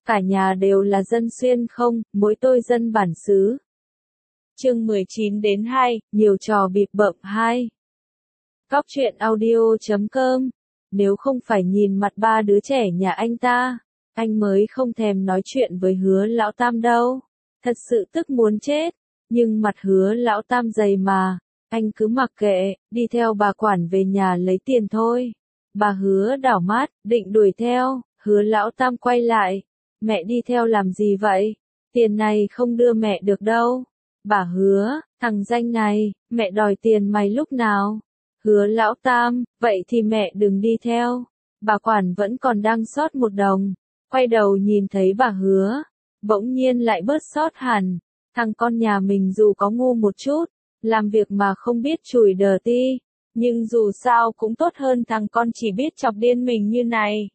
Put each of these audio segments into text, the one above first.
cả nhà đều là dân xuyên không, mỗi tôi dân bản xứ. Chương 19 đến 2, nhiều trò bịp bợm 2. Cóc truyện audio.com. Nếu không phải nhìn mặt ba đứa trẻ nhà anh ta, anh mới không thèm nói chuyện với Hứa lão tam đâu. Thật sự tức muốn chết, nhưng mặt Hứa lão tam dày mà, anh cứ mặc kệ, đi theo bà quản về nhà lấy tiền thôi. Bà Hứa đảo mắt, định đuổi theo, Hứa lão tam quay lại, mẹ đi theo làm gì vậy? Tiền này không đưa mẹ được đâu. Bà Hứa, thằng danh này, mẹ đòi tiền mày lúc nào? Hứa lão tam, vậy thì mẹ đừng đi theo. Bà quản vẫn còn đang sót một đồng, quay đầu nhìn thấy bà Hứa, bỗng nhiên lại bớt sót hẳn. Thằng con nhà mình dù có ngu một chút, làm việc mà không biết chùi đờ ti, nhưng dù sao cũng tốt hơn thằng con chỉ biết chọc điên mình như này.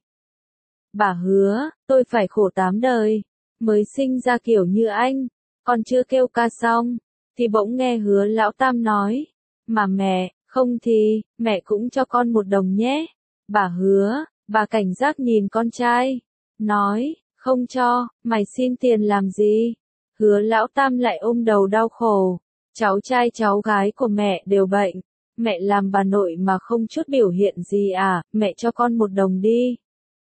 Bà Hứa, tôi phải khổ 8 đời, mới sinh ra kiểu như anh, còn chưa kêu ca xong, thì bỗng nghe Hứa lão tam nói, mà mẹ, không thì, mẹ cũng cho con 1 đồng nhé. Bà Hứa, bà cảnh giác nhìn con trai, nói, không cho, mày xin tiền làm gì? Hứa lão tam lại ôm đầu đau khổ, cháu trai cháu gái của mẹ đều bệnh, mẹ làm bà nội mà không chút biểu hiện gì à, mẹ cho con 1 đồng đi.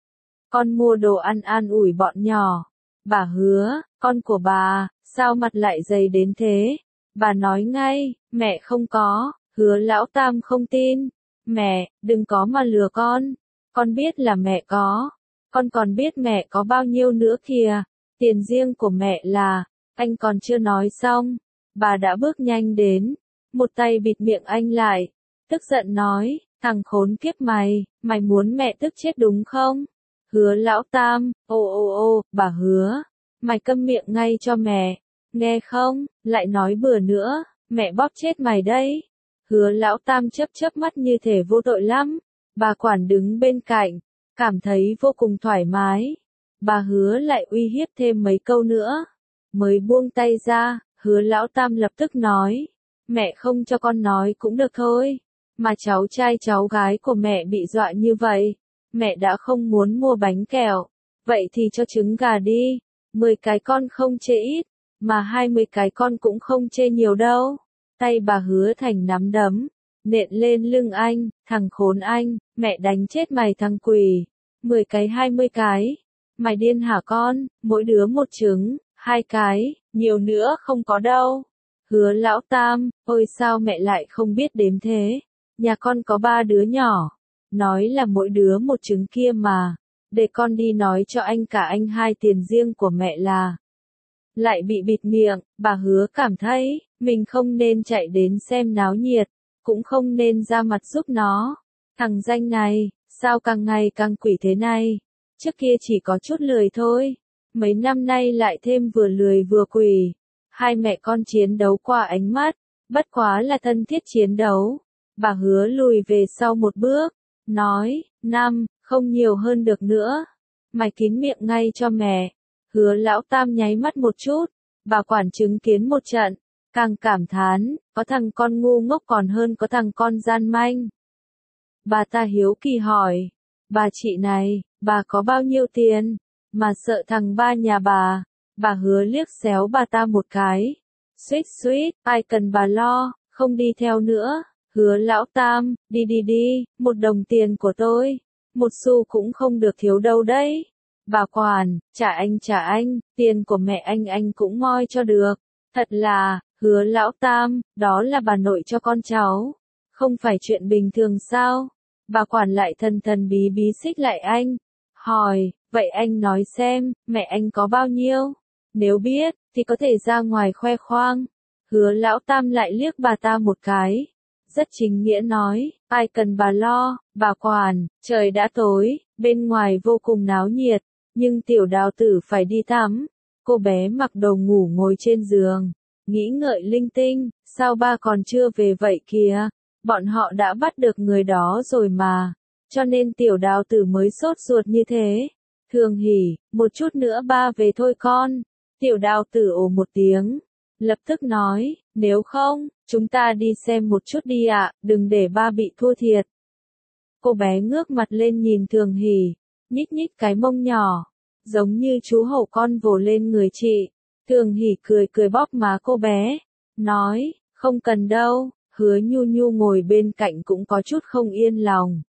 Con mua đồ ăn an ủi bọn nhỏ. Bà Hứa, con của bà, sao mặt lại dày đến thế? Bà nói ngay, mẹ không có. Hứa lão tam không tin. Mẹ, đừng có mà lừa con biết là mẹ có. Con còn biết mẹ có bao nhiêu nữa kìa. Tiền riêng của mẹ là, anh còn chưa nói xong. Bà đã bước nhanh đến, một tay bịt miệng anh lại, tức giận nói, thằng khốn kiếp mày, mày muốn mẹ tức chết đúng không? Hứa lão tam, ô, bà Hứa, mày câm miệng ngay cho mẹ, nghe không, lại nói bừa nữa, mẹ bóp chết mày đấy. Hứa lão tam chớp mắt như thể vô tội lắm, bà quản đứng bên cạnh, cảm thấy vô cùng thoải mái. Bà Hứa lại uy hiếp thêm mấy câu nữa, mới buông tay ra, Hứa lão tam lập tức nói, mẹ không cho con nói cũng được thôi, mà cháu trai cháu gái của mẹ bị dọa như vậy. Mẹ đã không muốn mua bánh kẹo, vậy thì cho trứng gà đi, 10 cái con không chê ít, mà 20 cái con cũng không chê nhiều đâu. Tay bà Hứa thành nắm đấm, nện lên lưng anh, thằng khốn anh, mẹ đánh chết mày thằng quỷ, 10 cái 20 cái, mày điên hả con, mỗi đứa 1 trứng, 2 cái, nhiều nữa không có đâu. Hứa lão tam, ôi sao mẹ lại không biết đếm thế, nhà con có 3 đứa nhỏ. Nói là mỗi đứa 1 trứng kia mà, để con đi nói cho anh cả anh 2 tiền riêng của mẹ là. Lại bị bịt miệng, bà Hứa cảm thấy, mình không nên chạy đến xem náo nhiệt, cũng không nên ra mặt giúp nó. Thằng danh này, sao càng ngày càng quỷ thế này, trước kia chỉ có chút lười thôi, mấy năm nay lại thêm vừa lười vừa quỷ. Hai mẹ con chiến đấu qua ánh mắt, bất quá là thân thiết chiến đấu. Bà Hứa lùi về sau 1 bước. Nói, 5, không nhiều hơn được nữa. Mày kín miệng ngay cho mẹ. Hứa lão tam nháy mắt một chút, bà quản chứng kiến một trận, càng cảm thán, có thằng con ngu ngốc còn hơn có thằng con gian manh. Bà ta hiếu kỳ hỏi, bà chị này, bà có bao nhiêu tiền, mà sợ thằng ba nhà bà Hứa liếc xéo bà ta một cái. Suýt, ai cần bà lo, không đi theo nữa. Hứa lão tam, đi, 1 đồng tiền của tôi, 1 xu cũng không được thiếu đâu đấy. Bà quản, trả anh, tiền của mẹ anh cũng moi cho được. Thật là, Hứa lão tam, đó là bà nội cho con cháu, không phải chuyện bình thường sao? Bà quản lại thần bí xích lại anh, hỏi, vậy anh nói xem, mẹ anh có bao nhiêu? Nếu biết, thì có thể ra ngoài khoe khoang. Hứa lão tam lại liếc bà ta một cái. Rất chính nghĩa nói, ai cần bà lo, bà quản, trời đã tối, bên ngoài vô cùng náo nhiệt, nhưng tiểu đào tử phải đi tắm. Cô bé mặc đồ ngủ ngồi trên giường, nghĩ ngợi linh tinh, sao ba còn chưa về vậy kìa, bọn họ đã bắt được người đó rồi mà, cho nên tiểu đào tử mới sốt ruột như thế. Thường Hỉ, một chút nữa ba về thôi con. Tiểu đào tử ồ một tiếng, lập tức nói, nếu không, chúng ta đi xem một chút đi ạ, đừng để ba bị thua thiệt. Cô bé ngước mặt lên nhìn Thường Hỉ, nhích cái mông nhỏ, giống như chú hổ con vồ lên người chị. Thường Hỷ cười cười bóp má cô bé, nói, không cần đâu. Hứa Nhu Nhu ngồi bên cạnh cũng có chút không yên lòng.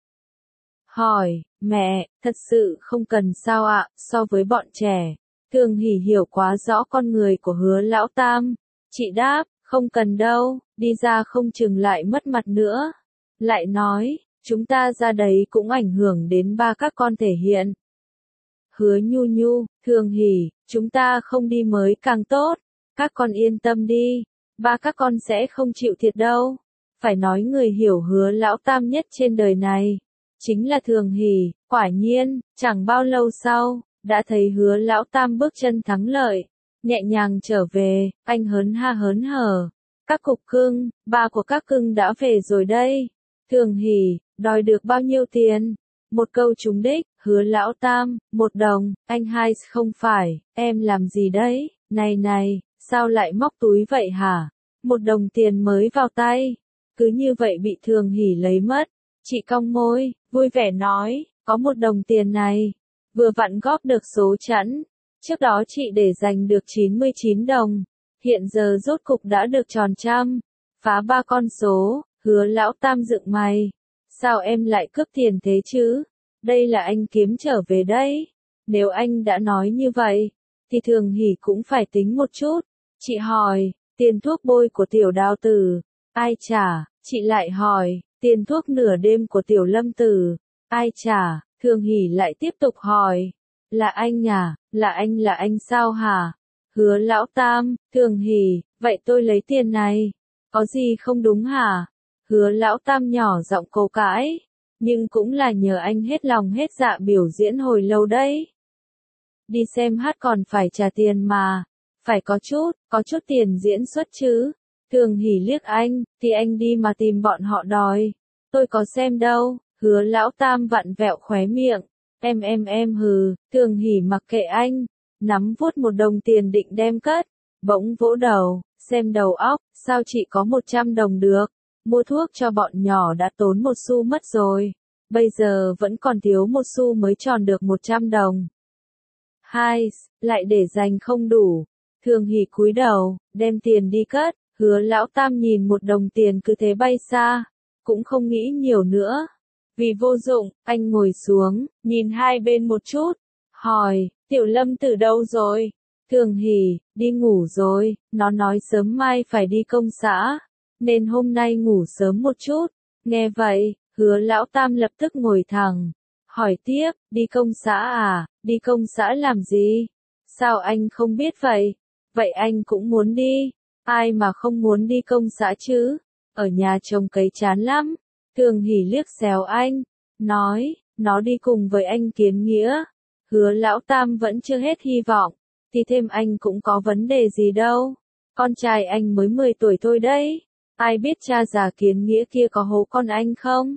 Hỏi, mẹ, thật sự không cần sao ạ? So với bọn trẻ, Thường Hỷ hiểu quá rõ con người của Hứa lão tam. Chị đáp, không cần đâu, đi ra không chừng lại mất mặt nữa. Lại nói, chúng ta ra đấy cũng ảnh hưởng đến ba các con thể hiện. Hứa Nhu Nhu, Thường Hỷ, chúng ta không đi mới càng tốt. Các con yên tâm đi, ba các con sẽ không chịu thiệt đâu. Phải nói người hiểu Hứa lão tam nhất trên đời này chính là Thường Hỷ. Quả nhiên, chẳng bao lâu sau, đã thấy Hứa lão tam bước chân thắng lợi, nhẹ nhàng trở về, anh hớn ha hớn hở. Các cục cưng, ba của các cưng đã về rồi đây. Thường Hỷ, đòi được bao nhiêu tiền? Một câu trúng đích. Hứa lão tam, 1 đồng. Anh hai, không phải, em làm gì đấy? Này này, sao lại móc túi vậy hả? 1 đồng tiền mới vào tay, cứ như vậy bị Thường Hỷ lấy mất. Chị cong môi, vui vẻ nói, có 1 đồng tiền này, vừa vặn góp được số chẵn. Trước đó chị để dành được 99 đồng, hiện giờ rốt cục đã được tròn trăm, phá 3 con số. Hứa lão tam dựng mày, sao em lại cướp tiền thế chứ? Đây là anh kiếm trở về đấy. Nếu anh đã nói như vậy, thì Thường Hỷ cũng phải tính một chút. Chị hỏi, tiền thuốc bôi của Tiểu Đào Tử, ai trả? Chị lại hỏi, tiền thuốc nửa đêm của Tiểu Lâm Tử, ai trả? Thường Hỷ lại tiếp tục hỏi, là anh à? Là anh sao hả? Hứa lão tam, Thường Hỷ, vậy tôi lấy tiền này, có gì không đúng hả? Hứa lão tam nhỏ giọng cầu cãi, nhưng cũng là nhờ anh hết lòng hết dạ biểu diễn hồi lâu đấy. Đi xem hát còn phải trả tiền mà, phải có chút tiền diễn xuất chứ. Thường Hỷ liếc anh, thì anh đi mà tìm bọn họ đòi. Tôi có xem đâu. Hứa lão tam vặn vẹo khóe miệng. Em hừ. Thường Hỷ mặc kệ anh, nắm vuốt 1 đồng tiền định đem cất, bỗng vỗ đầu, xem đầu óc, sao chị có 100 đồng được? Mua thuốc cho bọn nhỏ đã tốn 1 xu mất rồi, bây giờ vẫn còn thiếu 1 xu mới tròn được 100 đồng. Hai, lại để dành không đủ. Thường Hỷ cúi đầu, đem tiền đi cất. Hứa lão tam nhìn 1 đồng tiền cứ thế bay xa, cũng không nghĩ nhiều nữa. Vì vô dụng, anh ngồi xuống, nhìn hai bên một chút, hỏi, Tiểu Lâm Tử đâu rồi? Thường Hỷ, đi ngủ rồi, nó nói sớm mai phải đi công xã, nên hôm nay ngủ sớm một chút. Nghe vậy, Hứa lão tam lập tức ngồi thẳng, hỏi tiếp, đi công xã à? Đi công xã làm gì? Sao anh không biết vậy? Vậy anh cũng muốn đi? Ai mà không muốn đi công xã chứ? Ở nhà trông cấy chán lắm. Thường Hỷ liếc xéo anh, nói, nó đi cùng với anh Kiến Nghĩa. Hứa lão tam vẫn chưa hết hy vọng, thì thêm anh cũng có vấn đề gì đâu. Con trai anh mới 10 tuổi thôi đấy. Ai biết cha già Kiến Nghĩa kia có hố con anh không?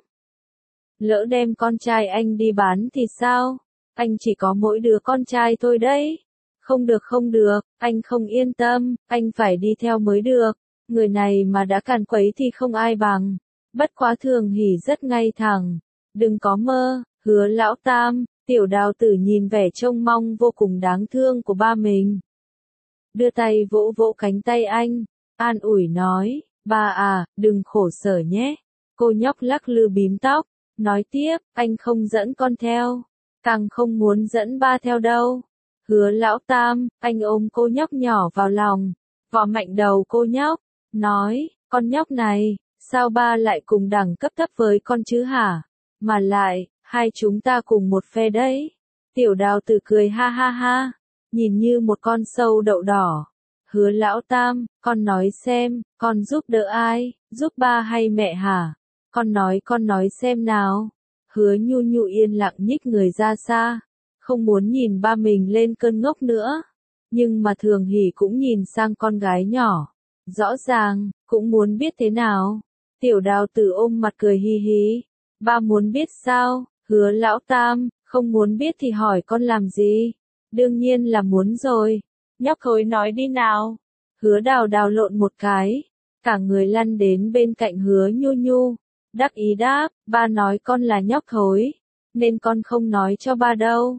Lỡ đem con trai anh đi bán thì sao? Anh chỉ có mỗi đứa con trai thôi đấy. Không được, anh không yên tâm, anh phải đi theo mới được. Người này mà đã càn quấy thì không ai bằng. Bất quá Thường Hỷ rất ngay thẳng. Đừng có mơ. Hứa lão tam, Tiểu Đào Tử nhìn vẻ trông mong vô cùng đáng thương của ba mình, đưa tay vỗ vỗ cánh tay anh, an ủi nói, ba à, đừng khổ sở nhé. Cô nhóc lắc lư bím tóc, nói tiếp, anh không dẫn con theo, càng không muốn dẫn ba theo đâu. Hứa lão tam, anh ôm cô nhóc nhỏ vào lòng, vò mạnh đầu cô nhóc, nói, con nhóc này, sao ba lại cùng đẳng cấp thấp với con chứ hả? Mà lại, hai chúng ta cùng một phe đấy. Tiểu Đào Tử cười ha ha ha, nhìn như một con sâu đậu đỏ. Hứa lão tam, con nói xem, con giúp đỡ ai, giúp ba hay mẹ hả? Con nói xem nào. Hứa Nhu Nhu yên lặng nhích người ra xa, không muốn nhìn ba mình lên cơn ngốc nữa. Nhưng mà Thường Hỷ cũng nhìn sang con gái nhỏ, rõ ràng, cũng muốn biết thế nào. Tiểu Đào Tử ôm mặt cười hi hi, ba muốn biết sao? Hứa lão tam, không muốn biết thì hỏi con làm gì? Đương nhiên là muốn rồi. Nhóc thối nói đi nào. Hứa Đào Đào lộn một cái, cả người lăn đến bên cạnh Hứa Nhu Nhu, đắc ý đáp, ba nói con là nhóc thối, nên con không nói cho ba đâu.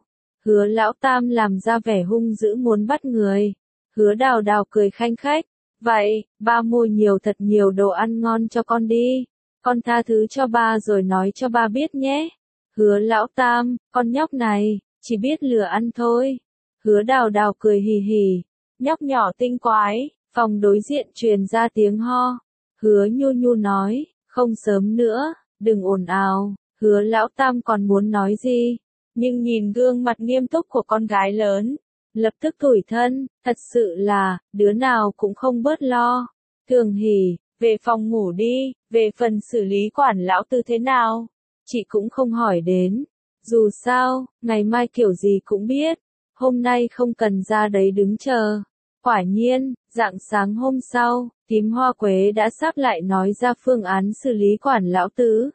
Hứa lão tam làm ra vẻ hung dữ muốn bắt người. Hứa đào đào cười khanh khách. Vậy, ba mua nhiều thật nhiều đồ ăn ngon cho con đi. Con tha thứ cho ba rồi nói cho ba biết nhé. Hứa lão tam, con nhóc này, chỉ biết lừa ăn thôi. Hứa đào đào cười hì hì. Nhóc nhỏ tinh quái, phòng đối diện truyền ra tiếng ho. Hứa nhu nhu nói, không sớm nữa, đừng ồn ào. Hứa lão tam còn muốn nói gì, nhưng nhìn gương mặt nghiêm túc của con gái lớn, lập tức tủi thân, thật sự là, đứa nào cũng không bớt lo. Thường hỉ, về phòng ngủ đi, về phần xử lý quản lão tư thế nào, chị cũng không hỏi đến. Dù sao, ngày mai kiểu gì cũng biết, hôm nay không cần ra đấy đứng chờ. Quả nhiên, rạng sáng hôm sau, tím hoa quế đã sắp lại nói ra phương án xử lý quản lão tứ.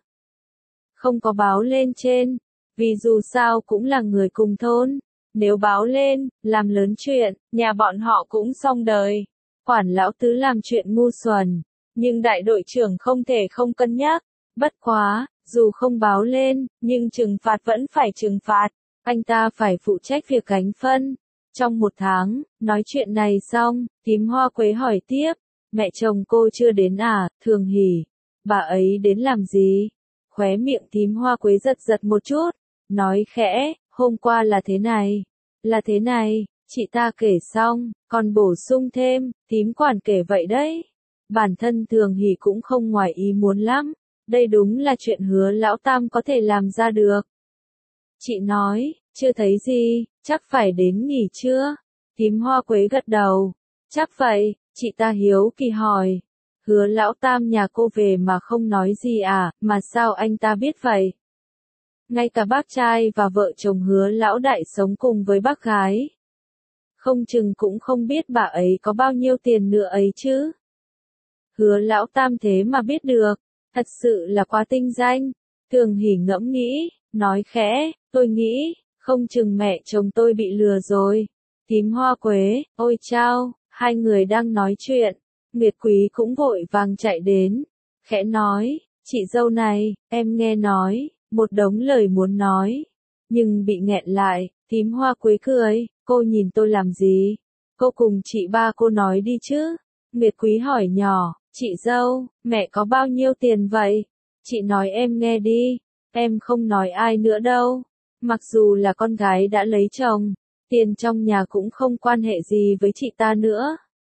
Không có báo lên trên, vì dù sao cũng là người cùng thôn. Nếu báo lên, làm lớn chuyện, nhà bọn họ cũng xong đời. Quản lão tứ làm chuyện ngu xuẩn, nhưng đại đội trưởng không thể không cân nhắc. Bất quá, dù không báo lên, nhưng trừng phạt vẫn phải trừng phạt. Anh ta phải phụ trách việc gánh phân. Trong 1 tháng, nói chuyện này xong, tím hoa quế hỏi tiếp. Mẹ chồng cô chưa đến à, Thường hỉ. Bà ấy đến làm gì? Khóe miệng tím hoa quế giật giật một chút. Nói khẽ, hôm qua là thế này. Là thế này, chị ta kể xong, còn bổ sung thêm, tím quản kể vậy đấy. Bản thân Thường hỉ cũng không ngoài ý muốn lắm. Đây đúng là chuyện hứa lão tam có thể làm ra được. Chị nói, chưa thấy gì, chắc phải đến nghỉ trưa. Tím hoa quế gật đầu. Chắc vậy, chị ta hiếu kỳ hỏi. Hứa lão tam nhà cô về mà không nói gì à, mà sao anh ta biết vậy? Ngay cả bác trai và vợ chồng hứa lão đại sống cùng với bác gái. Không chừng cũng không biết bà ấy có bao nhiêu tiền nữa ấy chứ. Hứa lão tam thế mà biết được, thật sự là quá tinh danh. Thường hỉ ngẫm nghĩ, nói khẽ, tôi nghĩ, không chừng mẹ chồng tôi bị lừa rồi. Tím hoa quế, ôi chao, hai người đang nói chuyện. Nguyệt Quý cũng vội vàng chạy đến, khẽ nói, chị dâu này, em nghe nói, một đống lời muốn nói, nhưng bị nghẹn lại. Tím hoa quế cười, cô nhìn tôi làm gì? Cô cùng chị ba cô nói đi chứ. Nguyệt Quý hỏi nhỏ, chị dâu, mẹ có bao nhiêu tiền vậy? Chị nói em nghe đi, em không nói ai nữa đâu. Mặc dù là con gái đã lấy chồng, tiền trong nhà cũng không quan hệ gì với chị ta nữa.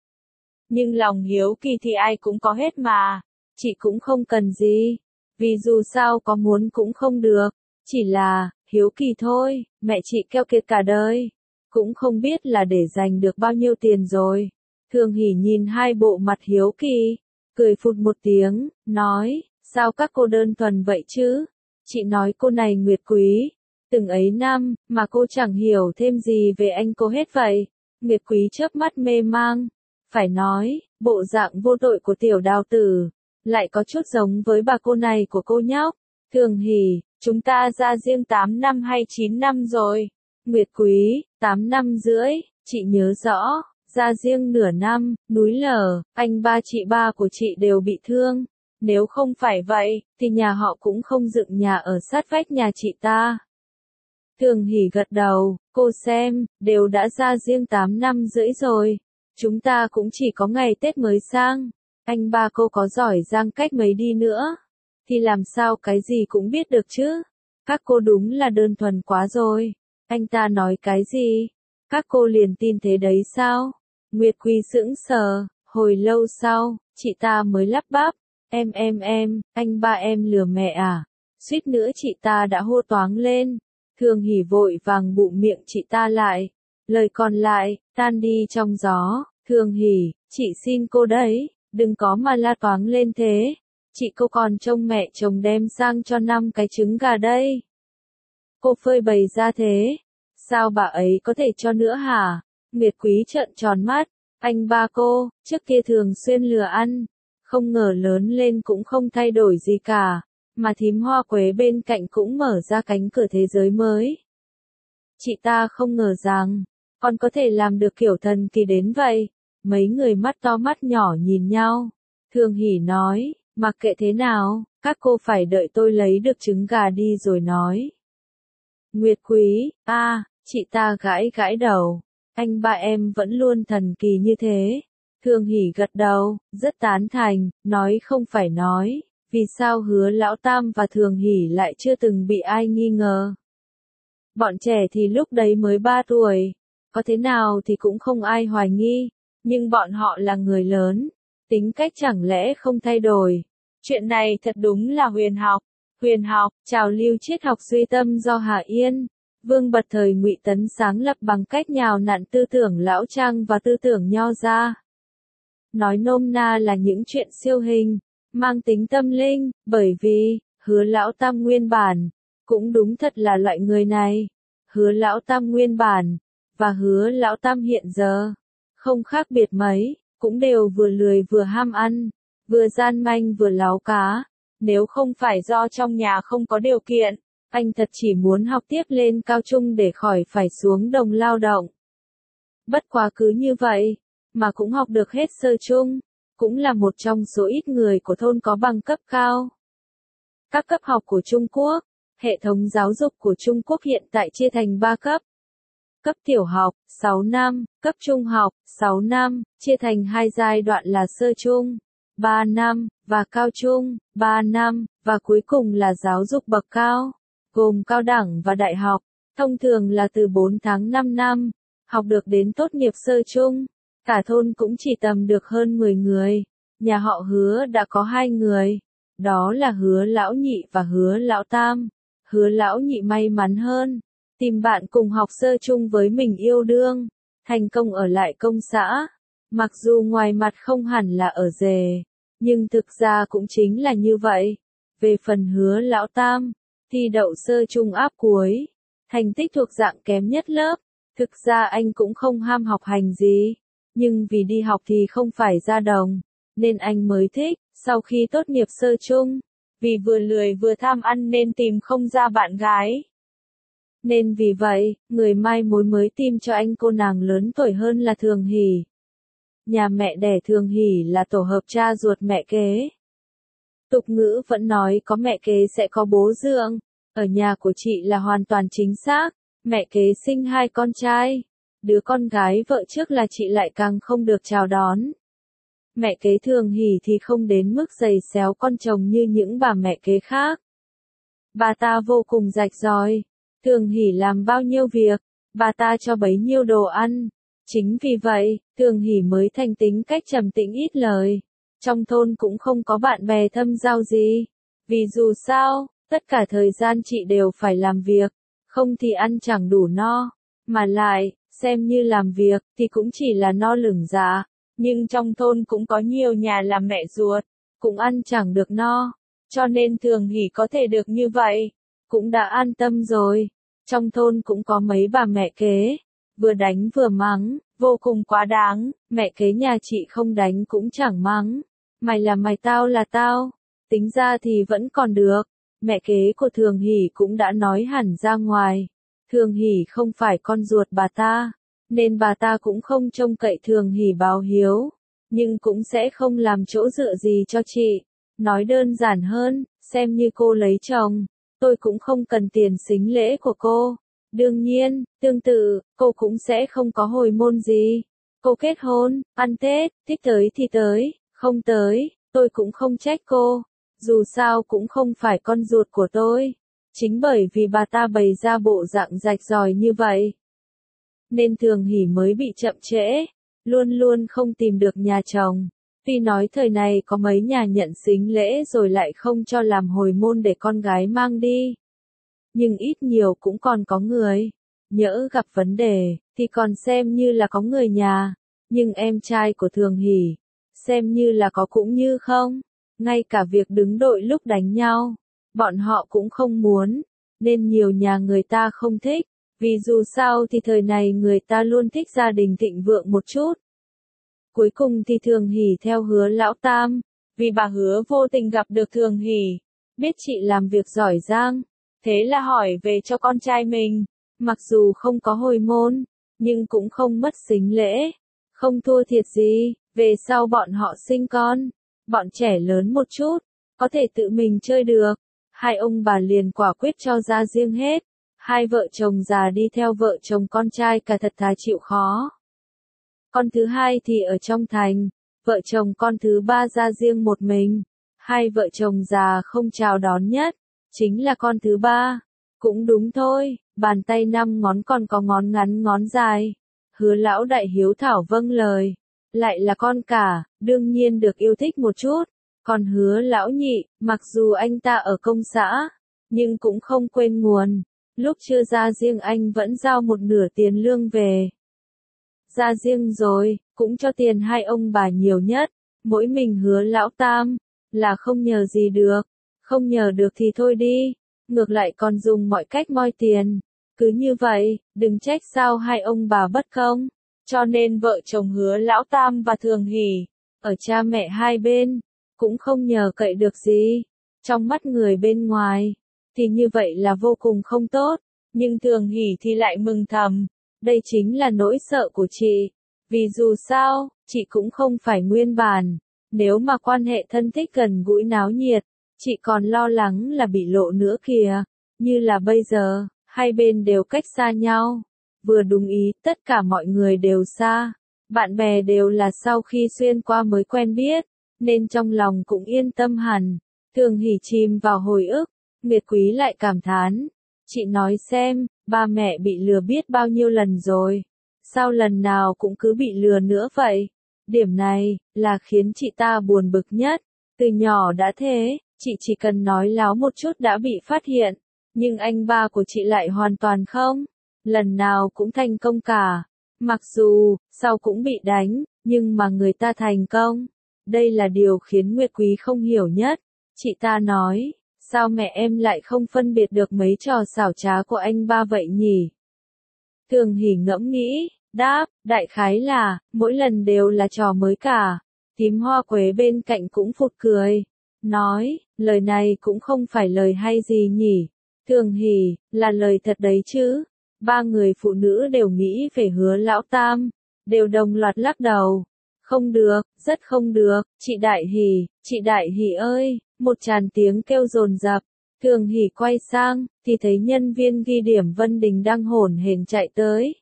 Nhưng lòng hiếu kỳ thì ai cũng có hết mà, chị cũng không cần gì, vì dù sao có muốn cũng không được, chỉ là, hiếu kỳ thôi, mẹ chị keo kiệt cả đời, cũng không biết là để dành được bao nhiêu tiền rồi. Thường hỉ nhìn hai bộ mặt hiếu kỳ, cười phụt một tiếng, nói, sao các cô đơn thuần vậy chứ? Chị nói cô này Nguyệt Quý, từng ấy năm, mà cô chẳng hiểu thêm gì về anh cô hết vậy. Nguyệt Quý chớp mắt mê mang. Phải nói, bộ dạng vô tội của tiểu đào tử, lại có chút giống với bà cô này của cô nhóc. Thường hỉ, chúng ta ra riêng 8 năm hay 9 năm rồi? Nguyệt Quý, 8 năm rưỡi, chị nhớ rõ, ra riêng nửa năm, núi lở, anh ba chị ba của chị đều bị thương. Nếu không phải vậy, thì nhà họ cũng không dựng nhà ở sát vách nhà chị ta. Thường hỉ gật đầu, cô xem, đều đã ra riêng 8 năm rưỡi rồi. Chúng ta cũng chỉ có ngày Tết mới sang. Anh ba cô có giỏi giang cách mấy đi nữa, thì làm sao cái gì cũng biết được chứ. Các cô đúng là đơn thuần quá rồi. Anh ta nói cái gì? Các cô liền tin thế đấy sao? Nguyệt Quý sững sờ, hồi lâu sau, chị ta mới lắp bắp. Anh ba em lừa mẹ à? Suýt nữa chị ta đã hô toáng lên. Thường hỉ vội vàng bụm miệng chị ta lại. Lời còn lại, tan đi trong gió. Thường hỉ, chị xin cô đấy, đừng có mà la toáng lên thế. Chị cô còn trông mẹ chồng đem sang cho 5 cái trứng gà đây. Cô phơi bày ra thế. Sao bà ấy có thể cho nữa hả? Nguyệt Quý trợn tròn mắt. Anh ba cô, trước kia thường xuyên lừa ăn. Không ngờ lớn lên cũng không thay đổi gì cả. Mà thím hoa quế bên cạnh cũng mở ra cánh cửa thế giới mới. Chị ta không ngờ rằng, con có thể làm được kiểu thần kỳ đến vậy. Mấy người mắt to mắt nhỏ nhìn nhau. Thường hỉ nói, mặc kệ thế nào, các cô phải đợi tôi lấy được trứng gà đi rồi nói. Nguyệt Quý, Chị ta gãi gãi đầu. Anh ba em vẫn luôn thần kỳ như thế. Thường Hỷ gật đầu, rất tán thành, nói không phải nói. Vì sao Hứa Lão Tam và Thường Hỷ lại chưa từng bị ai nghi ngờ? Bọn trẻ thì lúc đấy mới 3 tuổi. Có thế nào thì cũng không ai hoài nghi. Nhưng bọn họ là người lớn. Tính cách chẳng lẽ không thay đổi. Chuyện này thật đúng là huyền học. Huyền học, trào lưu triết học duy tâm do Hà Yên, Vương Bật thời Ngụy Tấn sáng lập bằng cách nhào nặn tư tưởng lão Trang và tư tưởng Nho gia. Nói nôm na là những chuyện siêu hình, mang tính tâm linh, bởi vì, Hứa Lão Tam nguyên bản, cũng đúng thật là loại người này. Hứa Lão Tam nguyên bản, và Hứa Lão Tam hiện giờ, không khác biệt mấy, cũng đều vừa lười vừa ham ăn, vừa gian manh vừa láo cá. Nếu không phải do trong nhà không có điều kiện, anh thật chỉ muốn học tiếp lên cao trung để khỏi phải xuống đồng lao động. Bất quá cứ như vậy, mà cũng học được hết sơ trung, cũng là một trong số ít người của thôn có bằng cấp cao. Các cấp học của Trung Quốc, hệ thống giáo dục của Trung Quốc hiện tại chia thành 3 cấp. Cấp tiểu học, 6 năm, cấp trung học, 6 năm, chia thành 2 giai đoạn là sơ trung, 3 năm, và cao trung, 3 năm, và cuối cùng là giáo dục bậc cao, gồm cao đẳng và đại học, thông thường là từ 4 tháng 5 năm, học được đến tốt nghiệp sơ trung. Cả thôn cũng chỉ tầm được hơn 10 người, nhà họ Hứa đã có 2 người, đó là Hứa Lão Nhị và Hứa Lão Tam. Hứa Lão Nhị may mắn hơn, tìm bạn cùng học sơ chung với mình yêu đương, thành công ở lại công xã. Mặc dù ngoài mặt không hẳn là ở rể, nhưng thực ra cũng chính là như vậy. Về phần Hứa Lão Tam, thi đậu sơ chung áp cuối, thành tích thuộc dạng kém nhất lớp. Thực ra anh cũng không ham học hành gì, nhưng vì đi học thì không phải ra đồng, nên anh mới thích. Sau khi tốt nghiệp sơ chung, vì vừa lười vừa tham ăn nên tìm không ra bạn gái. Nên vì vậy, người mai mối mới tìm cho anh cô nàng lớn tuổi hơn là Thường Hỷ. Nhà mẹ đẻ Thường Hỷ là tổ hợp cha ruột mẹ kế. Tục ngữ vẫn nói có mẹ kế sẽ có bố dượng, ở nhà của chị là hoàn toàn chính xác, mẹ kế sinh 2 con trai. Đứa con gái vợ trước là chị lại càng không được chào đón. Mẹ kế Thường Hỷ thì không đến mức giày xéo con chồng như những bà mẹ kế khác. Bà ta vô cùng rạch ròi. Thường Hỷ làm bao nhiêu việc, bà ta cho bấy nhiêu đồ ăn. Chính vì vậy, Thường Hỷ mới thành tính cách trầm tĩnh ít lời. Trong thôn cũng không có bạn bè thâm giao gì. Vì dù sao, tất cả thời gian chị đều phải làm việc, không thì ăn chẳng đủ no. Mà lại, xem như làm việc thì cũng chỉ là no lửng dạ. Nhưng trong thôn cũng có nhiều nhà làm mẹ ruột, cũng ăn chẳng được no. Cho nên Thường Hỷ có thể được như vậy, cũng đã an tâm rồi. Trong thôn cũng có mấy bà mẹ kế, vừa đánh vừa mắng, vô cùng quá đáng. Mẹ kế nhà chị không đánh cũng chẳng mắng, mày là mày tao là tao. Tính ra thì vẫn còn được. Mẹ kế của Thường Hỷ cũng đã nói hẳn ra ngoài, Thường Hỷ không phải con ruột bà ta, nên bà ta cũng không trông cậy Thường Hỷ báo hiếu, nhưng cũng sẽ không làm chỗ dựa gì cho chị. Nói đơn giản hơn, xem như cô lấy chồng, tôi cũng không cần tiền sính lễ của cô. Đương nhiên, tương tự, cô cũng sẽ không có hồi môn gì. Cô kết hôn, ăn Tết, thích tới thì tới, không tới, tôi cũng không trách cô. Dù sao cũng không phải con ruột của tôi. Chính bởi vì bà ta bày ra bộ dạng rạch ròi như vậy, nên Thường Hỷ mới bị chậm trễ, luôn luôn không tìm được nhà chồng. Tuy nói thời này có mấy nhà nhận sính lễ rồi lại không cho làm hồi môn để con gái mang đi, nhưng ít nhiều cũng còn có người, nhỡ gặp vấn đề, thì còn xem như là có người nhà. Nhưng em trai của Thường Hỷ, xem như là có cũng như không. Ngay cả việc đứng đội lúc đánh nhau, bọn họ cũng không muốn, nên nhiều nhà người ta không thích. Vì dù sao thì thời này người ta luôn thích gia đình thịnh vượng một chút. Cuối cùng thì Thường Hỷ theo Hứa Lão Tam, vì bà Hứa vô tình gặp được Thường Hỷ, biết chị làm việc giỏi giang, thế là hỏi về cho con trai mình. Mặc dù không có hồi môn, nhưng cũng không mất sính lễ, không thua thiệt gì. Về sau bọn họ sinh con, bọn trẻ lớn một chút, có thể tự mình chơi được, hai ông bà liền quả quyết cho ra riêng hết. Hai vợ chồng già đi theo vợ chồng con trai cả thật thà chịu khó. Con thứ hai thì ở trong thành, vợ chồng con thứ ba ra riêng một mình. Hai vợ chồng già không chào đón nhất, chính là con thứ ba. Cũng đúng thôi, bàn tay 5 ngón còn có ngón ngắn ngón dài. Hứa lão đại hiếu thảo vâng lời. Lại là con cả, đương nhiên được yêu thích một chút. Còn hứa lão nhị, mặc dù anh ta ở công xã, nhưng cũng không quên nguồn. Lúc chưa ra riêng anh vẫn giao một nửa tiền lương về. Ra riêng rồi, cũng cho tiền hai ông bà nhiều nhất. Mỗi mình hứa lão tam, là không nhờ gì được. Không nhờ được thì thôi đi. Ngược lại còn dùng mọi cách moi tiền. Cứ như vậy, đừng trách sao hai ông bà bất công. Cho nên vợ chồng hứa lão tam và thường hỷ, ở cha mẹ hai bên, cũng không nhờ cậy được gì. Trong mắt người bên ngoài, thì như vậy là vô cùng không tốt. Nhưng thường hỷ thì lại mừng thầm. Đây chính là nỗi sợ của chị. Vì dù sao, chị cũng không phải nguyên bản. Nếu mà quan hệ thân thích gần gũi náo nhiệt, chị còn lo lắng là bị lộ nữa kìa. Như là bây giờ, hai bên đều cách xa nhau. Vừa đúng ý, tất cả mọi người đều xa. Bạn bè đều là sau khi xuyên qua mới quen biết, nên trong lòng cũng yên tâm hẳn. Thường hỉ chìm vào hồi ức, Nguyệt Quý lại cảm thán. Chị nói xem, ba mẹ bị lừa biết bao nhiêu lần rồi. Sao lần nào cũng cứ bị lừa nữa vậy? Điểm này, là khiến chị ta buồn bực nhất. Từ nhỏ đã thế, chị chỉ cần nói láo một chút đã bị phát hiện. Nhưng anh ba của chị lại hoàn toàn không. Lần nào cũng thành công cả. Mặc dù, sau cũng bị đánh, nhưng mà người ta thành công. Đây là điều khiến Nguyệt Quý không hiểu nhất. Chị ta nói, sao mẹ em lại không phân biệt được mấy trò xảo trá của anh ba vậy nhỉ? Thường hỉ ngẫm nghĩ, đáp, đại khái là, mỗi lần đều là trò mới cả. Tím hoa quế bên cạnh cũng phụt cười. Nói, lời này cũng không phải lời hay gì nhỉ? Thường hỉ, là lời thật đấy chứ. Ba người phụ nữ đều nghĩ về hứa lão tam, đều đồng loạt lắc đầu. Không được, rất không được, chị Đại Hỷ ơi, một tràn tiếng kêu dồn dập. Thường hỉ quay sang, thì thấy nhân viên ghi điểm Vân Đình đang hổn hển chạy tới.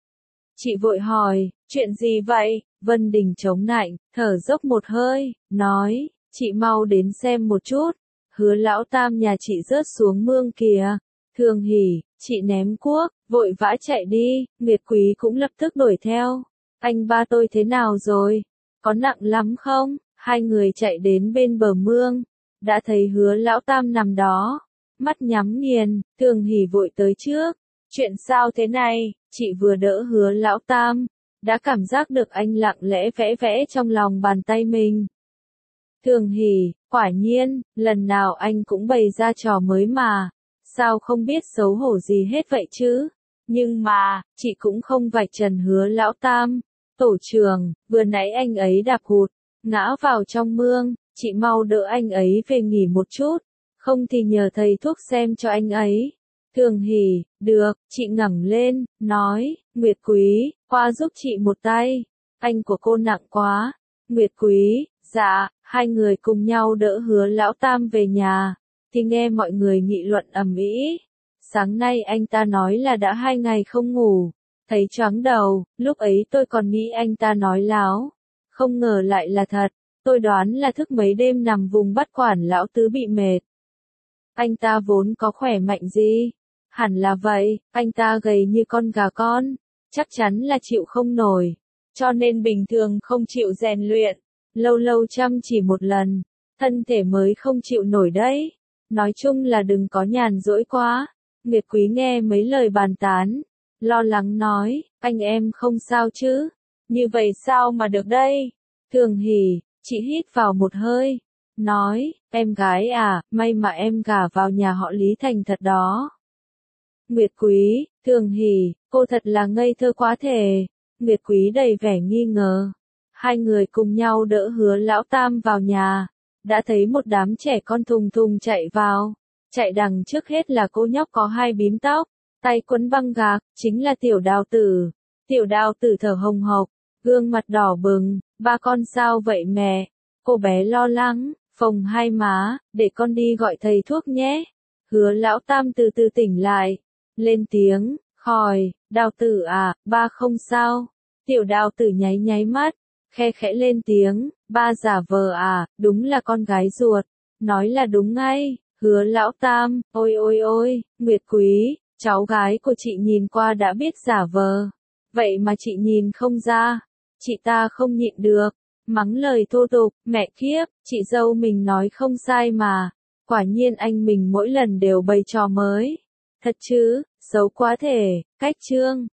Chị vội hỏi, chuyện gì vậy? Vân Đình chống nạnh, thở dốc một hơi, nói, chị mau đến xem một chút. Hứa lão tam nhà chị rớt xuống mương kìa. Thường hỉ, chị ném cuốc, vội vã chạy đi. Nguyệt Quý cũng lập tức đuổi theo. Anh ba tôi thế nào rồi? Có nặng lắm không? Hai người chạy đến bên bờ mương, đã thấy hứa lão tam nằm đó, mắt nhắm nghiền. Thường hỉ vội tới trước. Chuyện sao thế này? Chị vừa đỡ hứa lão tam, đã cảm giác được anh lặng lẽ vẽ vẽ trong lòng bàn tay mình. Thường hỉ, quả nhiên, lần nào anh cũng bày ra trò mới mà. Sao không biết xấu hổ gì hết vậy chứ? Nhưng mà, chị cũng không vạch trần hứa lão tam. Tổ trưởng, vừa nãy anh ấy đạp hụt, ngã vào trong mương, chị mau đỡ anh ấy về nghỉ một chút. Không thì nhờ thầy thuốc xem cho anh ấy. Thường hỉ, được, chị ngẩng lên, nói, Nguyệt Quý, qua giúp chị một tay. Anh của cô nặng quá. Nguyệt Quý, dạ, hai người cùng nhau đỡ hứa lão tam về nhà. Thì nghe mọi người nghị luận ầm ĩ. Sáng nay anh ta nói là đã 2 ngày không ngủ. Thấy choáng đầu, lúc ấy tôi còn nghĩ anh ta nói láo. Không ngờ lại là thật. Tôi đoán là thức mấy đêm nằm vùng bắt quản lão tứ bị mệt. Anh ta vốn có khỏe mạnh gì? Hẳn là vậy, anh ta gầy như con gà con. Chắc chắn là chịu không nổi. Cho nên bình thường không chịu rèn luyện. Lâu lâu chăm chỉ một lần. Thân thể mới không chịu nổi đấy. Nói chung là đừng có nhàn rỗi quá. Nguyệt Quý nghe mấy lời bàn tán. Lo lắng nói, anh em không sao chứ? Như vậy sao mà được đây? Thường hỉ, chị hít vào một hơi. Nói, em gái à, may mà em gả vào nhà họ Lý Thành thật đó. Nguyệt Quý, Thường hỉ, cô thật là ngây thơ quá thể. Nguyệt Quý đầy vẻ nghi ngờ. Hai người cùng nhau đỡ hứa lão tam vào nhà. Đã thấy một đám trẻ con thùng thùng chạy vào. Chạy đằng trước hết là cô nhóc có 2 bím tóc, tay quấn băng gạc, chính là Tiểu Đào Tử. Tiểu Đào Tử thở hồng hộc, gương mặt đỏ bừng, ba con sao vậy mẹ? Cô bé lo lắng, phồng hai má, để con đi gọi thầy thuốc nhé. Hứa lão tam từ từ tỉnh lại, lên tiếng, khòi, Đào tử à, ba không sao. Tiểu Đào tử nháy nháy mắt, khe khẽ lên tiếng, ba giả vờ à, đúng là con gái ruột. Nói là đúng ngay, Hứa lão tam, ôi ôi ôi, Nguyệt Quý, cháu gái của chị nhìn qua đã biết giả vờ. Vậy mà chị nhìn không ra, chị ta không nhịn được, mắng lời thô tục, mẹ kiếp, chị dâu mình nói không sai mà. Quả nhiên anh mình mỗi lần đều bày trò mới. Thật chứ, xấu quá thể, cách chương.